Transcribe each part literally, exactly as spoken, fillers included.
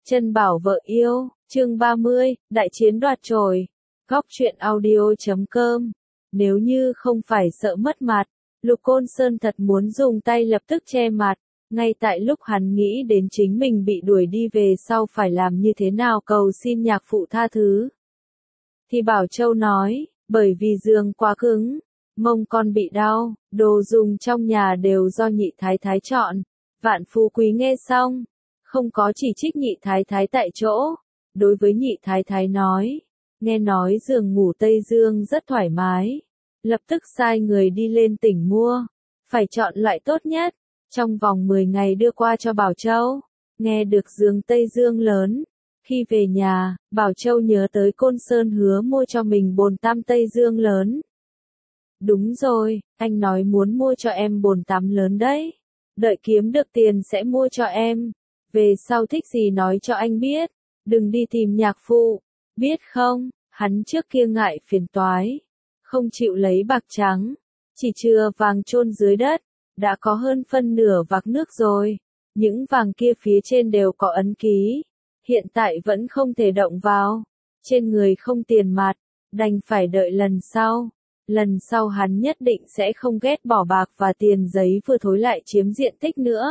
Chân bảo vợ yêu, chương ba mươi, đại chiến đoạt chổi. Góc truyện audio chấm com. Nếu như không phải sợ mất mặt, Lục Côn Sơn thật muốn dùng tay lập tức che mặt. Ngay tại lúc hắn nghĩ đến chính mình bị đuổi đi về sau phải làm như thế nào cầu xin nhạc phụ tha thứ, thì Bảo Châu nói, bởi vì giường quá cứng, mông con bị đau, đồ dùng trong nhà đều do nhị thái thái chọn. Vạn Phú Quý nghe xong, không có chỉ trích nhị thái thái tại chỗ, đối với nhị thái thái nói, nghe nói giường ngủ Tây Dương rất thoải mái, lập tức sai người đi lên tỉnh mua, phải chọn loại tốt nhất, trong vòng mười ngày đưa qua cho Bảo Châu. Nghe được giường Tây Dương lớn, khi về nhà, Bảo Châu nhớ tới Côn Sơn hứa mua cho mình bồn tắm Tây Dương lớn. Đúng rồi, anh nói muốn mua cho em bồn tắm lớn đấy, đợi kiếm được tiền sẽ mua cho em. Về sau thích gì nói cho anh biết, đừng đi tìm nhạc phụ, biết không? Hắn trước kia ngại phiền toái, không chịu lấy bạc trắng, chỉ chừa vàng chôn dưới đất, đã có hơn phân nửa vạc nước rồi, những vàng kia phía trên đều có ấn ký, hiện tại vẫn không thể động vào, trên người không tiền mặt, đành phải đợi lần sau. Lần sau hắn nhất định sẽ không ghét bỏ bạc và tiền giấy vừa thối lại chiếm diện tích nữa.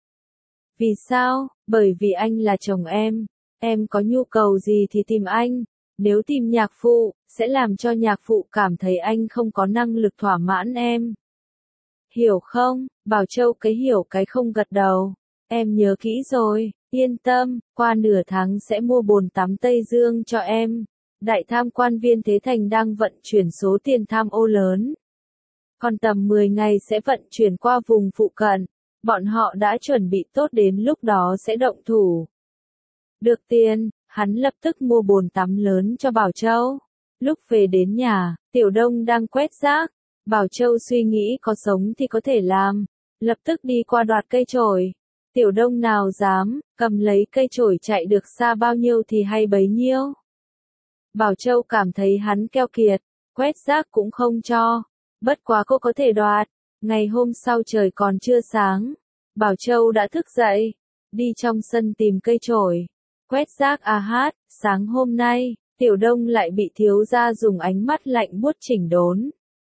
Vì sao? Bởi vì anh là chồng em, em có nhu cầu gì thì tìm anh, nếu tìm nhạc phụ, sẽ làm cho nhạc phụ cảm thấy anh không có năng lực thỏa mãn em. Hiểu không? Bảo Châu cái hiểu cái không gật đầu, em nhớ kỹ rồi, yên tâm, qua nửa tháng sẽ mua bồn tắm Tây Dương cho em. Đại tham quan viên Thế Thành đang vận chuyển số tiền tham ô lớn. Còn tầm mười ngày sẽ vận chuyển qua vùng phụ cận. Bọn họ đã chuẩn bị tốt đến lúc đó sẽ động thủ. Được tiền, hắn lập tức mua bồn tắm lớn cho Bảo Châu. Lúc về đến nhà, Tiểu Đông đang quét rác. Bảo Châu suy nghĩ có sống thì có thể làm. Lập tức đi qua đoạt cây chổi. Tiểu Đông nào dám, cầm lấy cây chổi chạy được xa bao nhiêu thì hay bấy nhiêu. Bảo Châu cảm thấy hắn keo kiệt, quét rác cũng không cho. Bất quá cô có thể đoạt. Ngày hôm sau trời còn chưa sáng, Bảo Châu đã thức dậy, đi trong sân tìm cây chổi, quét rác à hát. Sáng hôm nay, Tiểu Đông lại bị thiếu gia dùng ánh mắt lạnh buốt chỉnh đốn.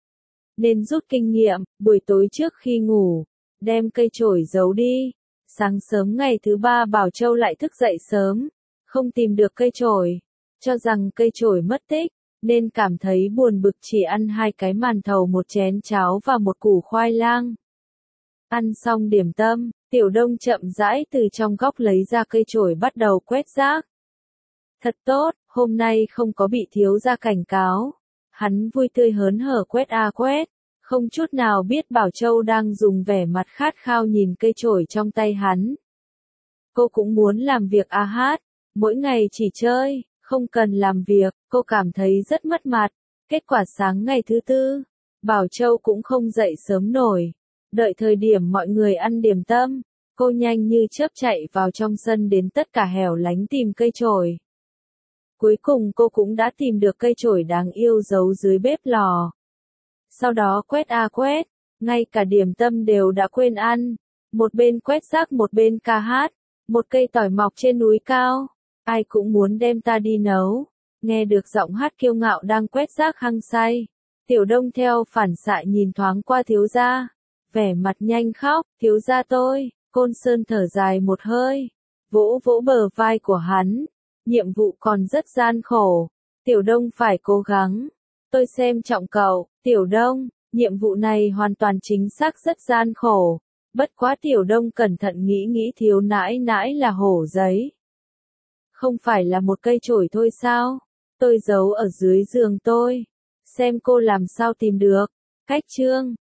Nên rút kinh nghiệm, buổi tối trước khi ngủ, đem cây chổi giấu đi. Sáng sớm ngày thứ ba Bảo Châu lại thức dậy sớm, không tìm được cây chổi. Cho rằng cây chổi mất tích, nên cảm thấy buồn bực chỉ ăn hai cái màn thầu một chén cháo và một củ khoai lang. Ăn xong điểm tâm, Tiểu Đông chậm rãi từ trong góc lấy ra cây chổi bắt đầu quét rác. Thật tốt, hôm nay không có bị thiếu gia cảnh cáo. Hắn vui tươi hớn hở quét a quét, không chút nào biết Bảo Châu đang dùng vẻ mặt khát khao nhìn cây chổi trong tay hắn. Cô cũng muốn làm việc a hát, mỗi ngày chỉ chơi. Không cần làm việc, cô cảm thấy rất mất mặt. Kết quả sáng ngày thứ tư, Bảo Châu cũng không dậy sớm nổi. Đợi thời điểm mọi người ăn điểm tâm, cô nhanh như chớp chạy vào trong sân đến tất cả hẻo lánh tìm cây chổi. Cuối cùng cô cũng đã tìm được cây chổi đáng yêu giấu dưới bếp lò. Sau đó quét a quét, ngay cả điểm tâm đều đã quên ăn. Một bên quét rác một bên ca hát, một cây tỏi mọc trên núi cao. Ai cũng muốn đem ta đi nấu. Nghe được giọng hát kiêu ngạo đang quét rác hăng say, Tiểu Đông theo phản xạ nhìn thoáng qua thiếu gia, vẻ mặt nhanh khóc. Thiếu gia tôi. Côn Sơn thở dài một hơi, vỗ vỗ bờ vai của hắn. Nhiệm vụ còn rất gian khổ, Tiểu Đông phải cố gắng. Tôi xem trọng cậu, Tiểu Đông. Nhiệm vụ này hoàn toàn chính xác rất gian khổ. Bất quá Tiểu Đông cẩn thận nghĩ nghĩ thiếu nãi nãi là hổ giấy. Không phải là một cây chổi thôi sao? Tôi giấu ở dưới giường tôi. Xem cô làm sao tìm được. Cách chương.